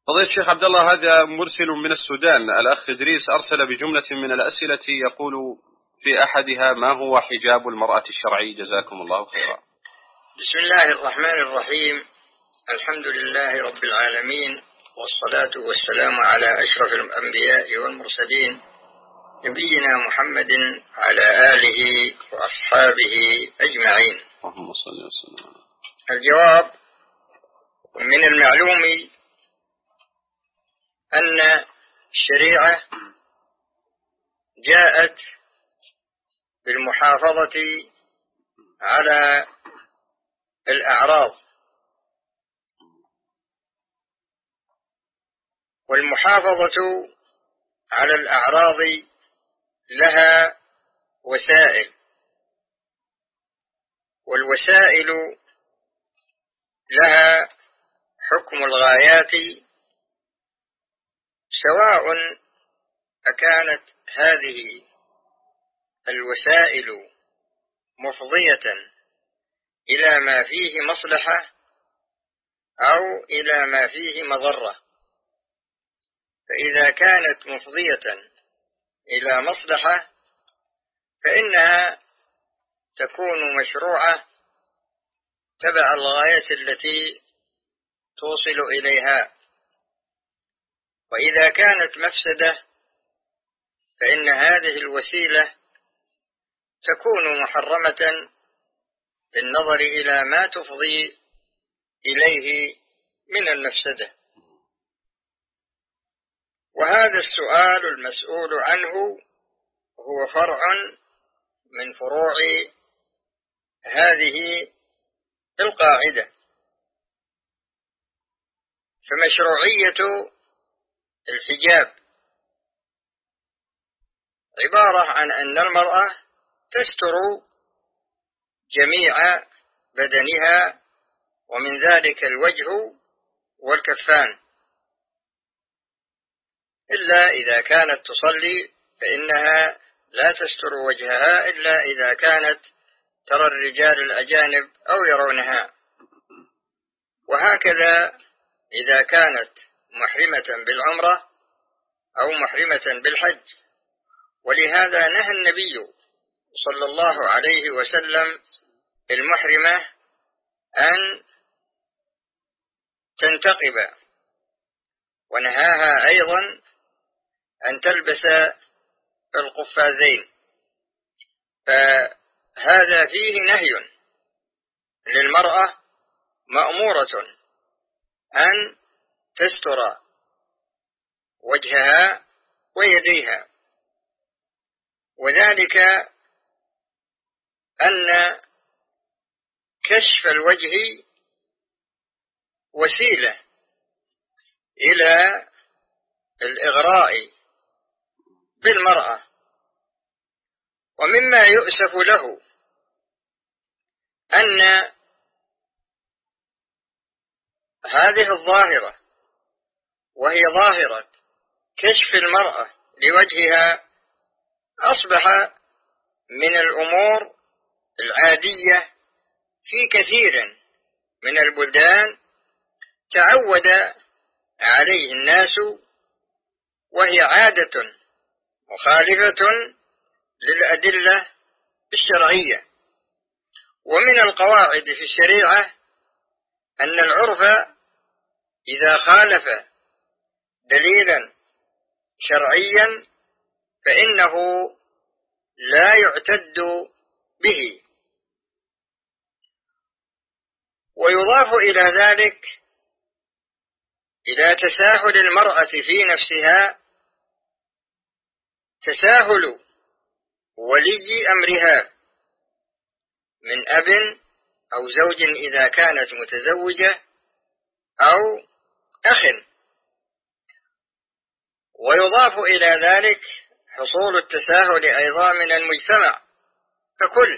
فضيلة الشيخ عبد الله، هذا مرسل من السودان. الأخ إدريس أرسل بجملة من الأسئلة يقول في أحدها: ما هو حجاب المرأة الشرعي؟ جزاكم الله خيرا. بسم الله الرحمن الرحيم. الحمد لله رب العالمين، والصلاة والسلام على أشرف الأنبياء والمرسلين، نبينا محمد على آله وأصحابه أجمعين. اللهم صل وسلم. الجواب: من المعلوم أن الشريعة جاءت بالمحافظة على الأعراض، والمحافظة على الأعراض لها وسائل، والوسائل لها حكم الغايات، سواء أكانت هذه الوسائل مفضية إلى ما فيه مصلحة أو إلى ما فيه مضرة. فإذا كانت مفضية إلى مصلحة فإنها تكون مشروعة تبع الغاية التي توصل إليها، وإذا كانت مفسدة فإن هذه الوسيلة تكون محرمة بالنظر إلى ما تفضي إليه من المفسدة. وهذا السؤال المسؤول عنه هو فرع من فروع هذه القاعدة. فمشروعية الحجاب عبارة عن أن المرأة تستر جميع بدنها، ومن ذلك الوجه والكفان، إلا إذا كانت تصلي فإنها لا تستر وجهها إلا إذا كانت ترى الرجال الأجانب أو يرونها. وهكذا إذا كانت محرمة بالعمرة أو محرمة بالحج. ولهذا نهى النبي صلى الله عليه وسلم المحرمة أن تنتقب، ونهاها أيضا أن تلبس القفازين. فهذا فيه نهي للمرأة مأمورة أن تستر وجهها ويديها، وذلك أن كشف الوجه وسيلة إلى الإغراء بالمرأة. ومما يؤسف له أن هذه الظاهرة، وهي ظاهرة كشف المرأة لوجهها، أصبح من الأمور العادية في كثير من البلدان، تعود عليه الناس، وهي عادة مخالفة للأدلة الشرعية. ومن القواعد في الشريعة أن العرف إذا خالف دليلا شرعيا فإنه لا يعتد به. ويضاف إلى ذلك إلى تساهل المرأة في نفسها تساهل ولي أمرها من أب أو زوج إذا كانت متزوجة أو أخ. ويضاف إلى ذلك حصول التساهل أيضا من المجتمع ككل.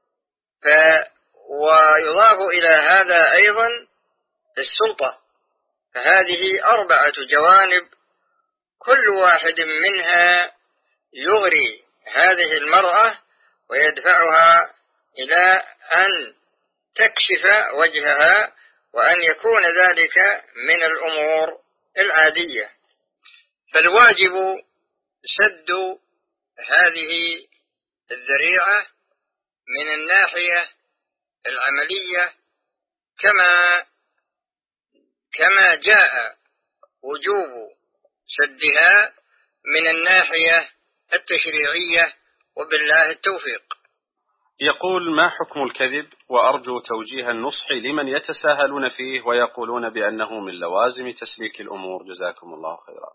ويضاف إلى هذا أيضا السلطة. فهذه 4 جوانب، كل واحد منها يغري هذه المرأة ويدفعها إلى أن تكشف وجهها، وأن يكون ذلك من الأمور العادية. عادية. فالواجب سد هذه الذريعة من الناحية العملية كما جاء وجوب سدها من الناحية التشريعية، وبالله التوفيق. يقول: ما حكم الكذب؟ وأرجو توجيه النصح لمن يتساهلون فيه ويقولون بأنه من لوازم تسليك الأمور، جزاكم الله خيرا.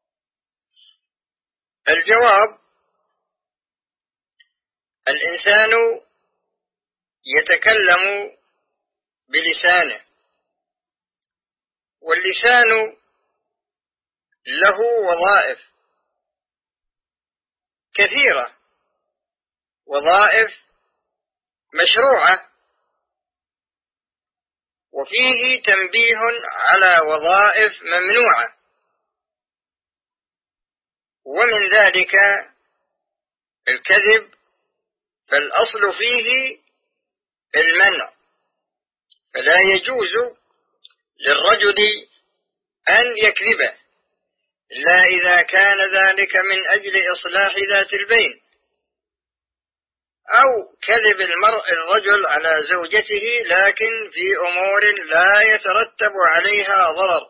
الجواب: الإنسان يتكلم بلسانه، واللسان له وظائف كثيرة، وظائف مشروعة، وفيه تنبيه على وظائف ممنوعة، ومن ذلك الكذب، فالأصل فيه المنع، فلا يجوز للرجل أن يكذب إلا إذا كان ذلك من أجل إصلاح ذات البين، أو كذب الرجل على زوجته لكن في أمور لا يترتب عليها ضرر،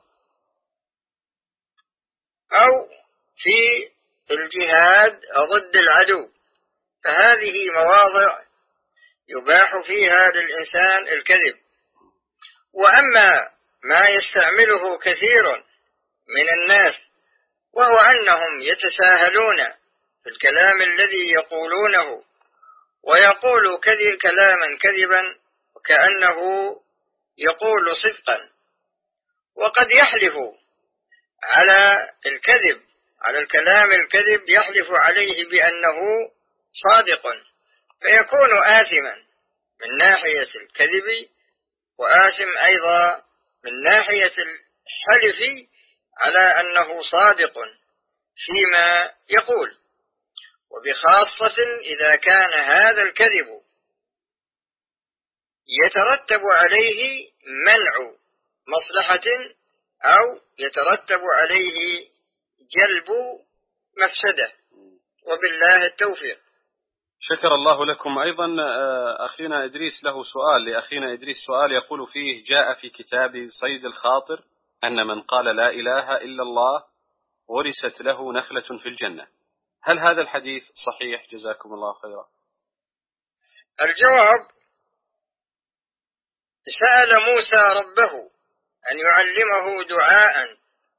أو في الجهاد ضد العدو، فهذه مواضع يباح فيها للإنسان الكذب. وأما ما يستعمله كثير من الناس، وهو أنهم يتساهلون في الكلام الذي يقولونه، ويقول كلاما كذبا وكأنه يقول صدقا، وقد يحلف على الكذب، على الكلام الكذب، يحلف عليه بأنه صادق، فيكون آثما من ناحية الكذب، وآثم أيضا من ناحية الحلف على أنه صادق فيما يقول، وبخاصة إذا كان هذا الكذب يترتب عليه منع مصلحة أو يترتب عليه جلب مفسدة، وبالله التوفيق. شكر الله لكم. أيضا أخينا إدريس له سؤال، لأخينا إدريس سؤال يقول فيه: جاء في كتاب صيد الخاطر أن من قال لا إله إلا الله ورثت له نخلة في الجنة، هل هذا الحديث صحيح؟ جزاكم الله خيرا. الجواب: سأل موسى ربه أن يعلمه دعاء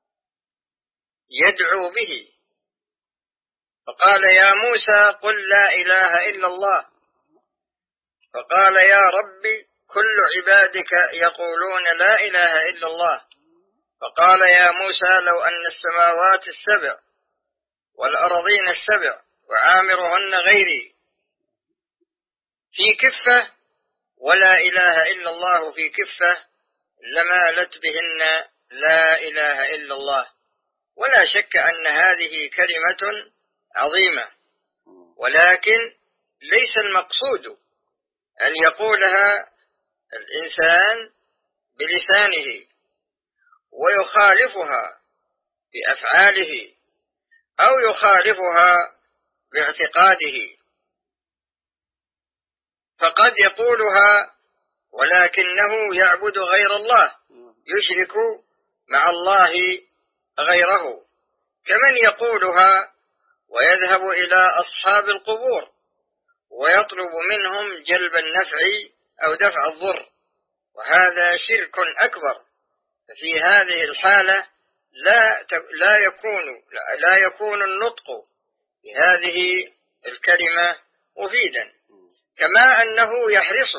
يدعو به، فقال: يا موسى قل لا إله إلا الله، فقال: يا ربي كل عبادك يقولون لا إله إلا الله، فقال: يا موسى لو أن السماوات السبع والأرضين السبع وعامرهن غيري في كفة ولا إله إلا الله في كفة لمالت بهن لا إله إلا الله. ولا شك أن هذه كلمة عظيمة، ولكن ليس المقصود أن يقولها الإنسان بلسانه ويخالفها بأفعاله أو يخالفها باعتقاده، فقد يقولها ولكنه يعبد غير الله، يشرك مع الله غيره، كمن يقولها ويذهب إلى أصحاب القبور ويطلب منهم جلب النفع أو دفع الضر، وهذا شرك أكبر. ففي هذه الحالة لا يكون النطق بهذه الكلمة مفيدا، كما أنه يحرص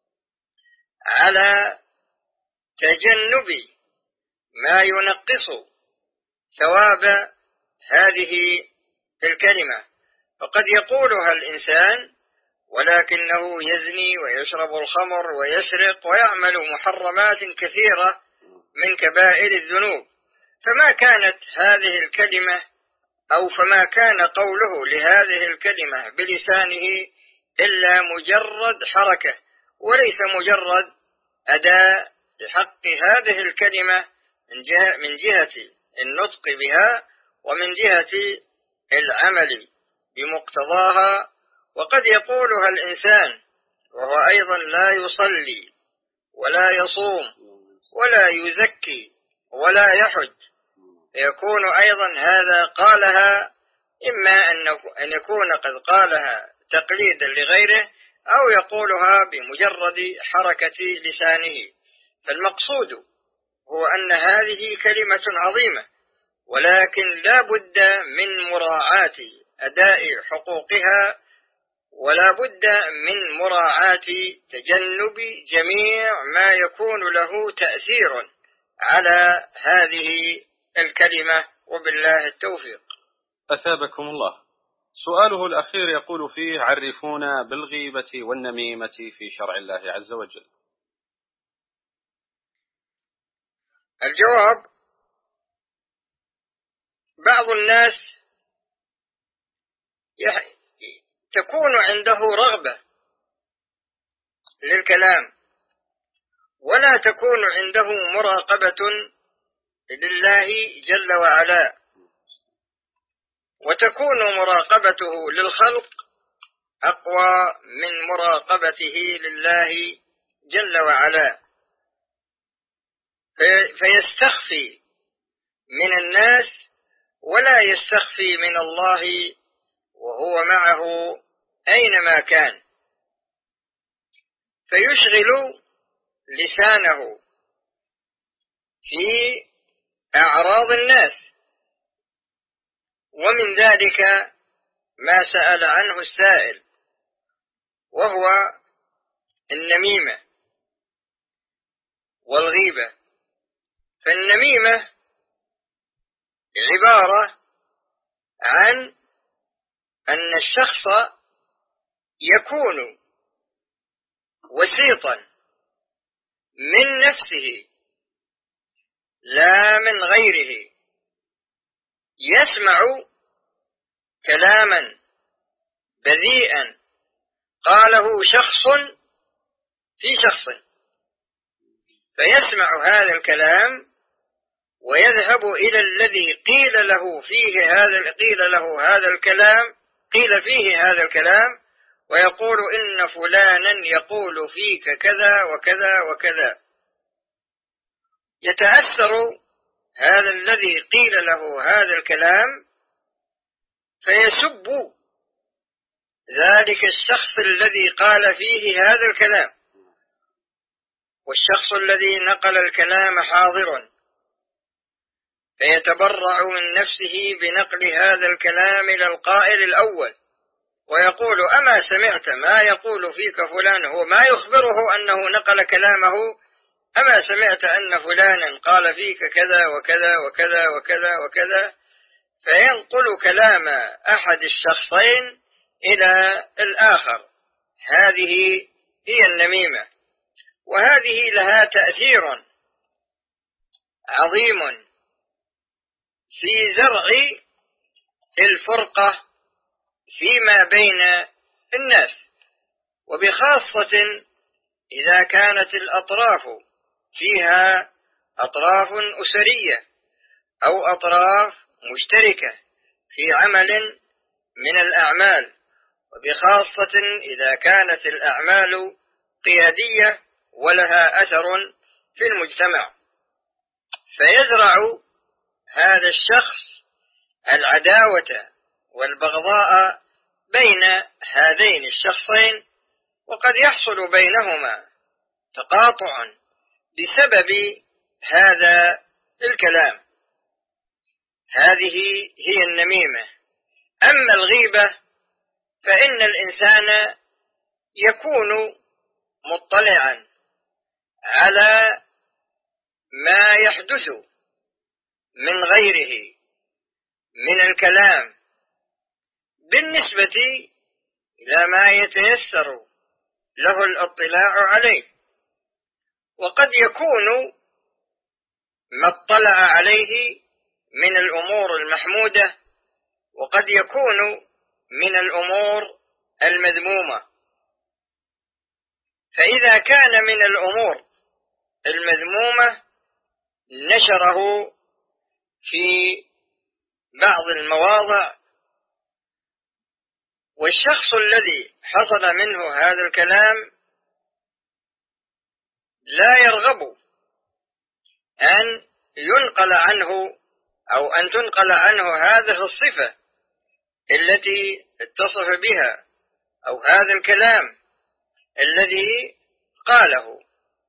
على تجنب ما ينقص ثواب هذه الكلمة، فقد يقولها الإنسان ولكنه يزني ويشرب الخمر ويسرق ويعمل محرمات كثيرة من كبائر الذنوب، فما كانت هذه الكلمة أو فما كان قوله لهذه الكلمة بلسانه إلا مجرد حركة، وليس مجرد أداء لحق هذه الكلمة من جهة النطق بها ومن جهة العمل بمقتضاها. وقد يقولها الإنسان وهو أيضا لا يصلي ولا يصوم ولا يزكي ولا يحج، يكون أيضا هذا قالها إما أن يكون قد قالها تقليدا لغيره أو يقولها بمجرد حركة لسانه. فالمقصود هو أن هذه كلمة عظيمة، ولكن لا بد من مراعاة أداء حقوقها، ولا بد من مراعاة تجنب جميع ما يكون له تأثير على هذه الكلمة، وبالله التوفيق. أثابكم الله. سؤاله الأخير يقول فيه: عرفونا بالغيبة والنميمة في شرع الله عز وجل. الجواب: بعض الناس تكون عنده رغبة للكلام ولا تكون عنده مراقبة لله جل وعلا، وتكون مراقبته للخلق أقوى من مراقبته لله جل وعلا، فيستخفي من الناس ولا يستخفي من الله وهو معه أينما كان، فيشغل لسانه في أعراض الناس. ومن ذلك ما سأل عنه السائل، وهو النميمة والغيبة. فالنميمة عبارة عن أن الشخص يكون وسيطا من نفسه لا من غيره، يسمع كلاما بذيئا قاله شخص في شخص، فيسمع هذا الكلام ويذهب إلى الذي قيل فيه هذا الكلام ويقول إن فلانا يقول فيك كذا وكذا وكذا. يتأثر هذا الذي قيل له هذا الكلام فيسب ذلك الشخص الذي قال فيه هذا الكلام، والشخص الذي نقل الكلام حاضر، فيتبرع من نفسه بنقل هذا الكلام إلى القائل الأول ويقول: أما سمعت ما يقول فيك فلان؟ هو ما يخبره أنه نقل كلامه: أما سمعت أن فلانا قال فيك كذا وكذا وكذا وكذا وكذا؟ فينقل كلام أحد الشخصين إلى الآخر. هذه هي النميمة، وهذه لها تأثير عظيم في زرع الفرقة فيما بين الناس، وبخاصة إذا كانت الأطراف فيها أطراف أسرية أو أطراف مشتركة في عمل من الأعمال، وبخاصة إذا كانت الأعمال قيادية ولها أثر في المجتمع، فيزرع هذا الشخص العداوة والبغضاء بين هذين الشخصين، وقد يحصل بينهما تقاطع بسبب هذا الكلام. هذه هي النميمة. أما الغيبة فإن الإنسان يكون مطلعا على ما يحدث من غيره من الكلام بالنسبة إلى ما يتيسر له الاطلاع عليه، وقد يكون ما اطلع عليه من الأمور المحمودة، وقد يكون من الأمور المذمومة. فإذا كان من الأمور المذمومة نشره في بعض المواضع، والشخص الذي حصل منه هذا الكلام لا يرغب أن ينقل عنه أو أن تنقل عنه هذه الصفة التي اتصف بها أو هذا الكلام الذي قاله.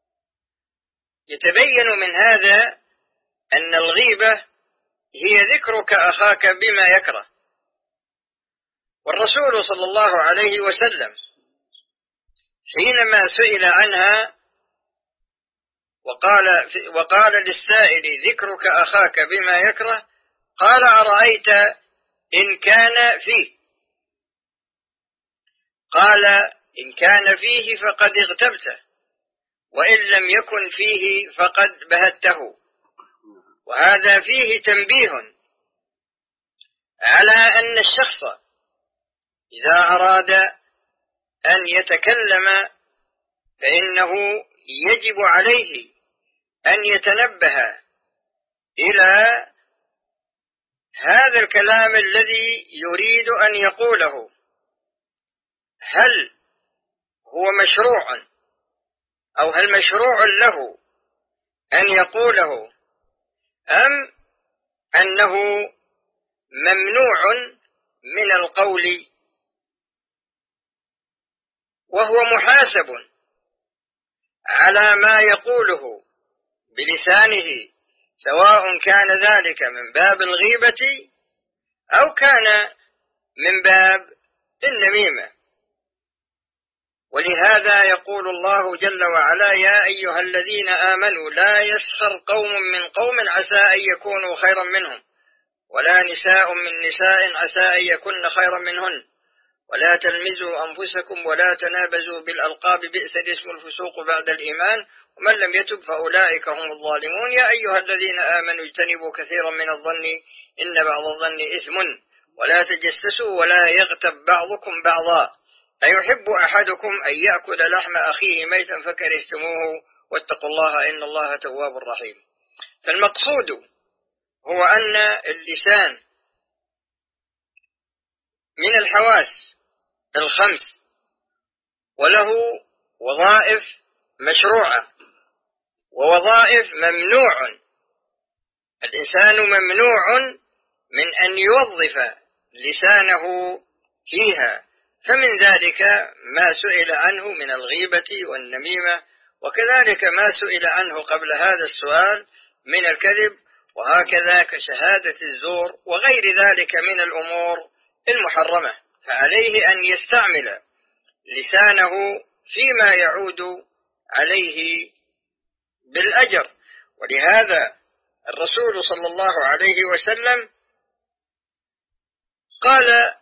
يتبين من هذا أن الغيبة هي ذكرك أخاك بما يكره. والرسول صلى الله عليه وسلم حينما سئل عنها وقال للسائل ذكرك أخاك بما يكره، قال أرأيت إن كان فيه؟ قال إن كان فيه فقد اغتبته، وإن لم يكن فيه فقد بهته. وهذا فيه تنبيه على أن الشخص إذا أراد أن يتكلم فإنه يجب عليه أن يتنبه إلى هذا الكلام الذي يريد أن يقوله، هل هو مشروع أو هل مشروع له أن يقوله، أم أنه ممنوع من القول وهو محاسب على ما يقوله بلسانه، سواء كان ذلك من باب الغيبة أو كان من باب النميمة. ولهذا يقول الله جل وعلا يا أيها الذين آمنوا لا يسخر قوم من قوم عسى أن يكونوا خيرا منهم، ولا نساء من نساء عسى أن يكن خيرا منهن، ولا تلمزوا أنفسكم ولا تنابزوا بالألقاب بئس الاسم الفسوق بعد الإيمان ومن لم يتب فأولئك هم الظالمون. يا أيها الذين آمنوا اجتنبوا كثيرا من الظن إن بعض الظن إثم ولا تجسسوا ولا يغتب بعضكم بعضا أيحب أحدكم أن يأكل لحم أخيه ميتا فكرهتموه واتقوا الله إن الله تواب رحيم. فالمقصود هو أن اللسان من الحواس الخمس وله وظائف مشروعة ووظائف ممنوع. الإنسان ممنوع من أن يوظف لسانه فيها، فمن ذلك ما سئل عنه من الغيبة والنميمة، وكذلك ما سئل عنه قبل هذا السؤال من الكذب، وهكذا كشهادة الزور وغير ذلك من الأمور المحرمة. فعليه أن يستعمل لسانه فيما يعود عليه بالأجر. ولهذا الرسول صلى الله عليه وسلم قال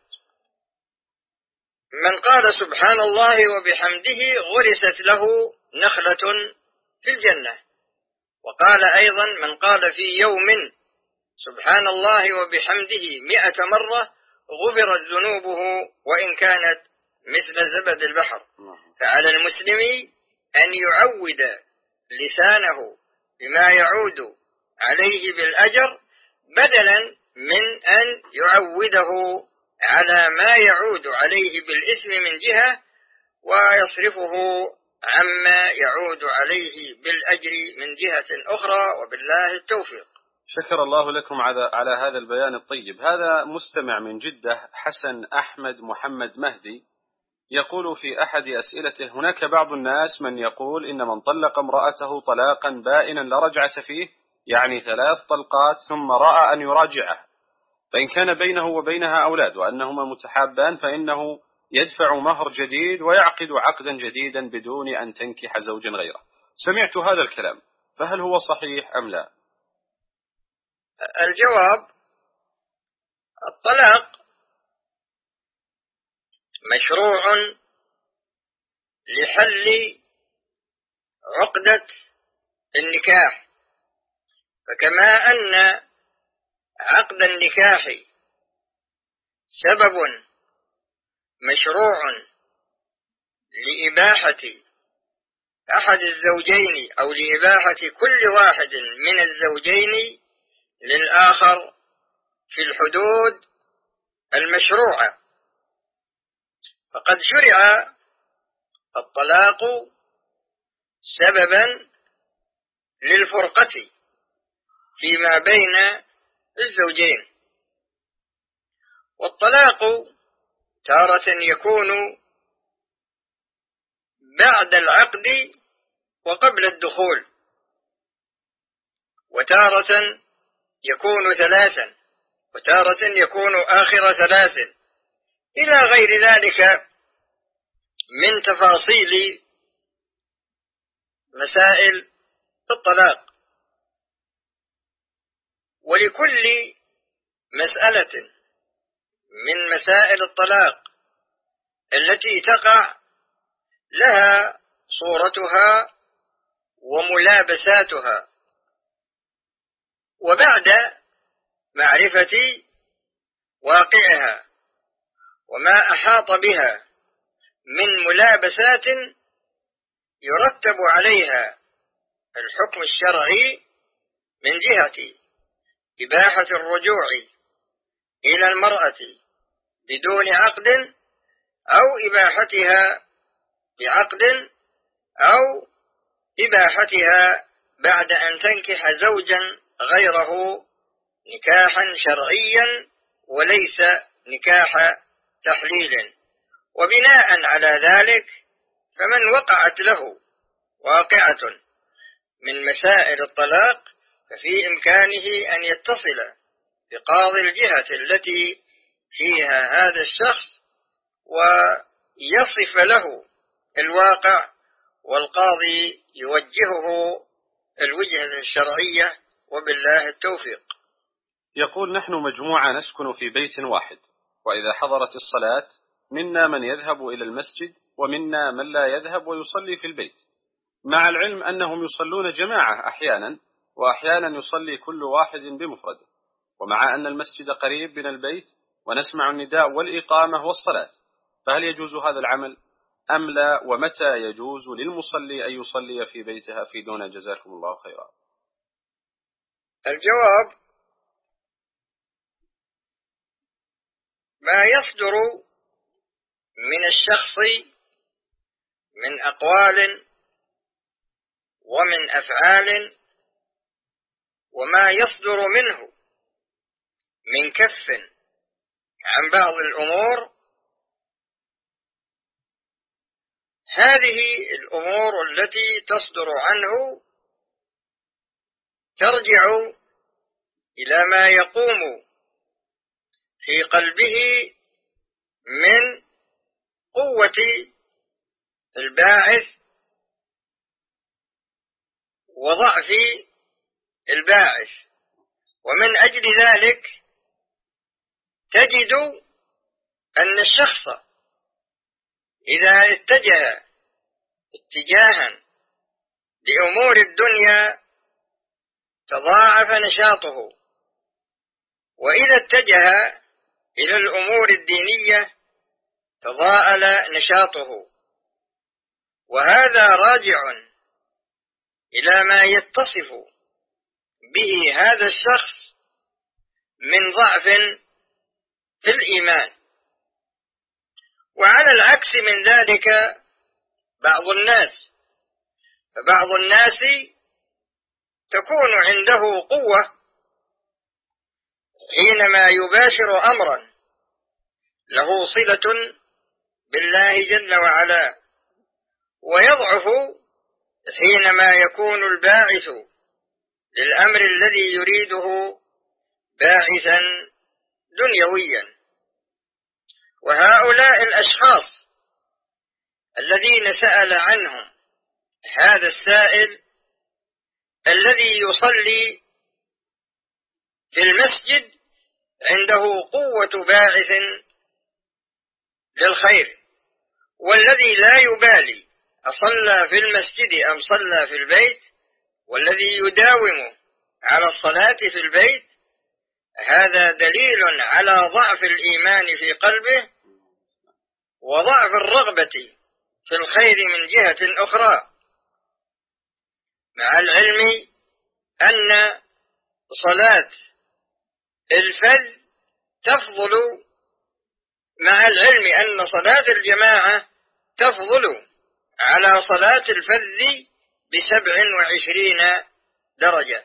من قال سبحان الله وبحمده غرست له نخلة في الجنة. وقال أيضا من قال في يوم سبحان الله وبحمده 100 مرة غفرت ذنوبه وإن كانت مثل زبد البحر. فعلى المسلم أن يعود لسانه بما يعود عليه بالأجر بدلا من أن يعوده على ما يعود عليه بالإثم من جهة ويصرفه عما يعود عليه بالأجر من جهة أخرى، وبالله التوفيق. شكر الله لكم على هذا البيان الطيب. هذا مستمع من جدة حسن أحمد محمد مهدي يقول في أحد أسئلته هناك بعض الناس من يقول إن من طلق امرأته طلاقا بائنا لا رجعة فيه، يعني 3 طلقات، ثم رأى أن يراجعه، فإن كان بينه وبينها أولاد وأنهما متحابان فإنه يدفع مهر جديد ويعقد عقدا جديدا بدون أن تنكح زوجا غيره. سمعت هذا الكلام، فهل هو صحيح أم لا؟ الجواب: الطلاق مشروع لحل عقدة النكاح، فكما أن عقد النكاح سبب مشروع لإباحة أحد الزوجين أو لإباحة كل واحد من الزوجين، للآخر في الحدود المشروعة. فقد شرع الطلاق سببا للفرقة فيما بين الزوجين، والطلاق تارة يكون بعد العقد وقبل الدخول، وتارة يكون ثلاثا، وتارة يكون آخر ثلاث، إلى غير ذلك من تفاصيل مسائل الطلاق. ولكل مسألة من مسائل الطلاق التي تقع لها صورتها وملابساتها. وبعد معرفة واقعها وما أحاط بها من ملابسات يرتب عليها الحكم الشرعي من جهة إباحة الرجوع إلى المرأة بدون عقد، أو إباحتها بعقد، أو إباحتها بعد أن تنكح زوجا غيره نكاحا شرعيا وليس نكاح تحليل. وبناء على ذلك فمن وقعت له واقعة من مسائل الطلاق ففي إمكانه أن يتصل بقاضي الجهة التي فيها هذا الشخص ويصف له الواقع، والقاضي يوجهه الوجهة الشرعية، وبالله التوفيق. يقول: نحن مجموعة نسكن في بيت واحد، وإذا حضرت الصلاة منا من يذهب إلى المسجد ومنا من لا يذهب ويصلي في البيت، مع العلم أنهم يصلون جماعة أحيانا، وأحيانا يصلي كل واحد بمفرده، ومع أن المسجد قريب من البيت ونسمع النداء والإقامة والصلاة، فهل يجوز هذا العمل أم لا؟ ومتى يجوز للمصلي أن يصلي في بيته؟ أفيدونا جزاكم الله خيرا. الجواب: ما يصدر من الشخص من أقوال ومن أفعال، وما يصدر منه من كف عن بعض الأمور، هذه الأمور التي تصدر عنه ترجع إلى ما يقوم في قلبه من قوة الباعث وضعف الباعث. ومن أجل ذلك تجد أن الشخص إذا اتجه اتجاها لأمور الدنيا تضاعف نشاطه، وإذا اتجه إلى الأمور الدينية تضاءل نشاطه. وهذا راجع إلى ما يتصف به هذا الشخص من ضعف في الإيمان. وعلى العكس من ذلك بعض الناس، فبعض الناس تكون عنده قوة حينما يباشر أمرا له صلة بالله جل وعلا، ويضعف حينما يكون الباعث للأمر الذي يريده باعثا دنيويا. وهؤلاء الأشخاص الذين سأل عنهم هذا السائل الذي يصلي في المسجد عنده قوة باعث للخير، والذي لا يبالي أصلى في المسجد أم صلى في البيت، والذي يداوم على الصلاة في البيت، هذا دليل على ضعف الإيمان في قلبه وضعف الرغبة في الخير من جهة أخرى، مع العلم أن صلاة الفذ تفضل، مع العلم أن صلاة الجماعة تفضل على صلاة الفذ ب27 درجة.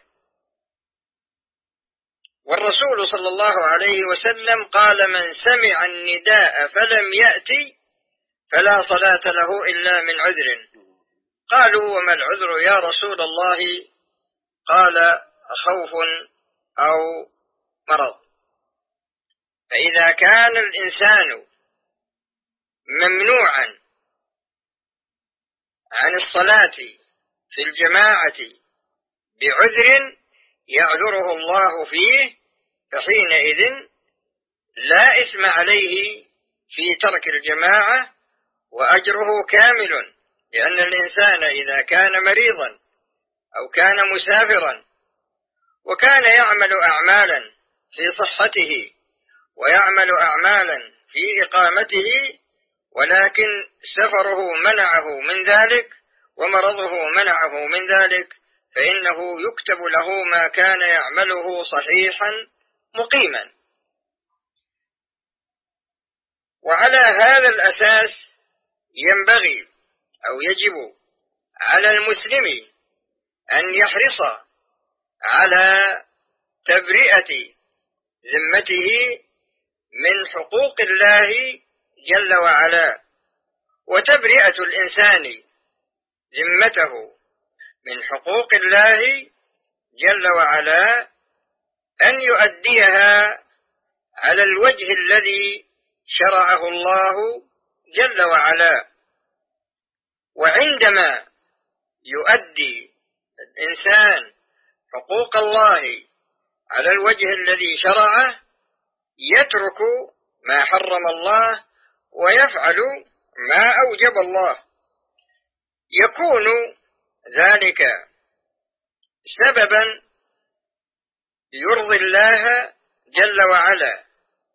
والرسول صلى الله عليه وسلم قال: من سمع النداء فلم يأتي فلا صلاة له إلا من عذر. قالوا: وما العذر يا رسول الله؟ قال: خوف أو مرض. فإذا كان الإنسان ممنوعا عن الصلاة في الجماعة بعذر يعذره الله فيه، فحينئذ لا إثم عليه في ترك الجماعة وأجره كامل، لأن الإنسان إذا كان مريضا أو كان مسافرا وكان يعمل أعمالا في صحته ويعمل أعمالا في إقامته، ولكن سفره منعه من ذلك ومرضه منعه من ذلك، فإنه يكتب له ما كان يعمله صحيحا مقيما. وعلى هذا الأساس ينبغي أو يجب على المسلم أن يحرص على تبرئة ذمته من حقوق الله جل وعلا، وتبرئة الإنسان ذمته من حقوق الله جل وعلا أن يؤديها على الوجه الذي شرعه الله جل وعلا. وعندما يؤدي الإنسان حقوق الله على الوجه الذي شرعه يترك ما حرم الله ويفعل ما أوجب الله، يكون ذلك سببا يرضي الله جل وعلا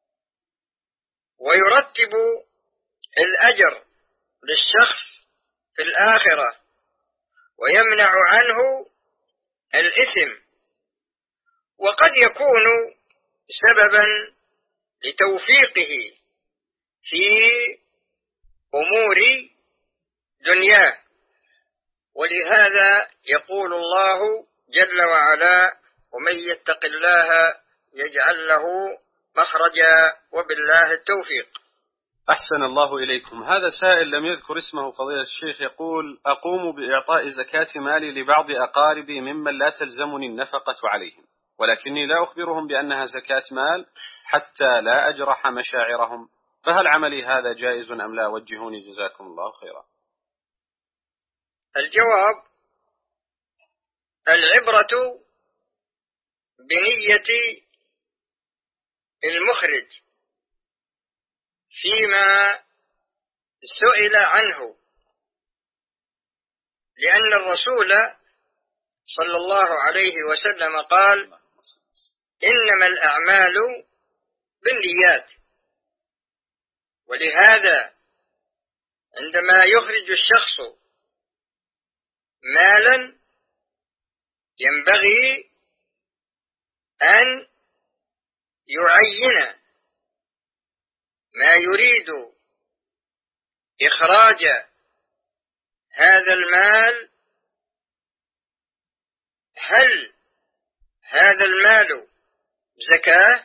ويرتب الأجر للشخص في الآخرة ويمنع عنه الإثم، وقد يكون سببا لتوفيقه في أمور دنياه. ولهذا يقول الله جل وعلا: ومن يتق الله يجعل له مخرجا وبالله التوفيق. أحسن الله إليكم. هذا سائل لم يذكر اسمه فضيلة الشيخ يقول: أقوم بإعطاء زكاة مالي لبعض أقاربي ممن لا تلزمني النفقة عليهم، ولكني لا أخبرهم بأنها زكاة مال حتى لا أجرح مشاعرهم، فهل عملي هذا جائز أم لا؟ وجهوني جزاكم الله خيرا. الجواب: العبرة بنية المخرج فيما سئل عنه، لأن الرسول صلى الله عليه وسلم قال: إنما الأعمال بالنيات. ولهذا عندما يخرج الشخص مالا ينبغي أن يعين ما يريد إخراج هذا المال، هل هذا المال زكاة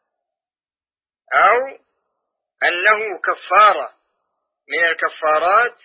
أو أنه كفارة من الكفارات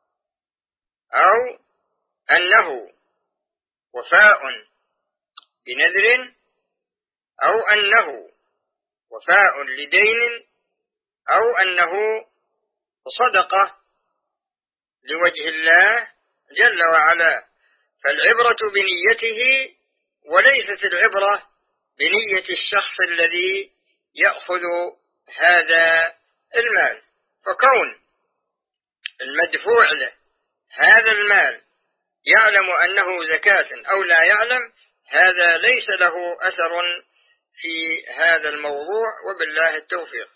أو أنه وفاء بنذر أو أنه وفاء لدين أو أنه صدقة لوجه الله جل وعلا. فالعبرة بنيته وليست العبرة بنية الشخص الذي يأخذ هذا المال. فكون المدفوع له هذا المال يعلم أنه زكاة أو لا يعلم، هذا ليس له أثر في هذا الموضوع، وبالله التوفيق.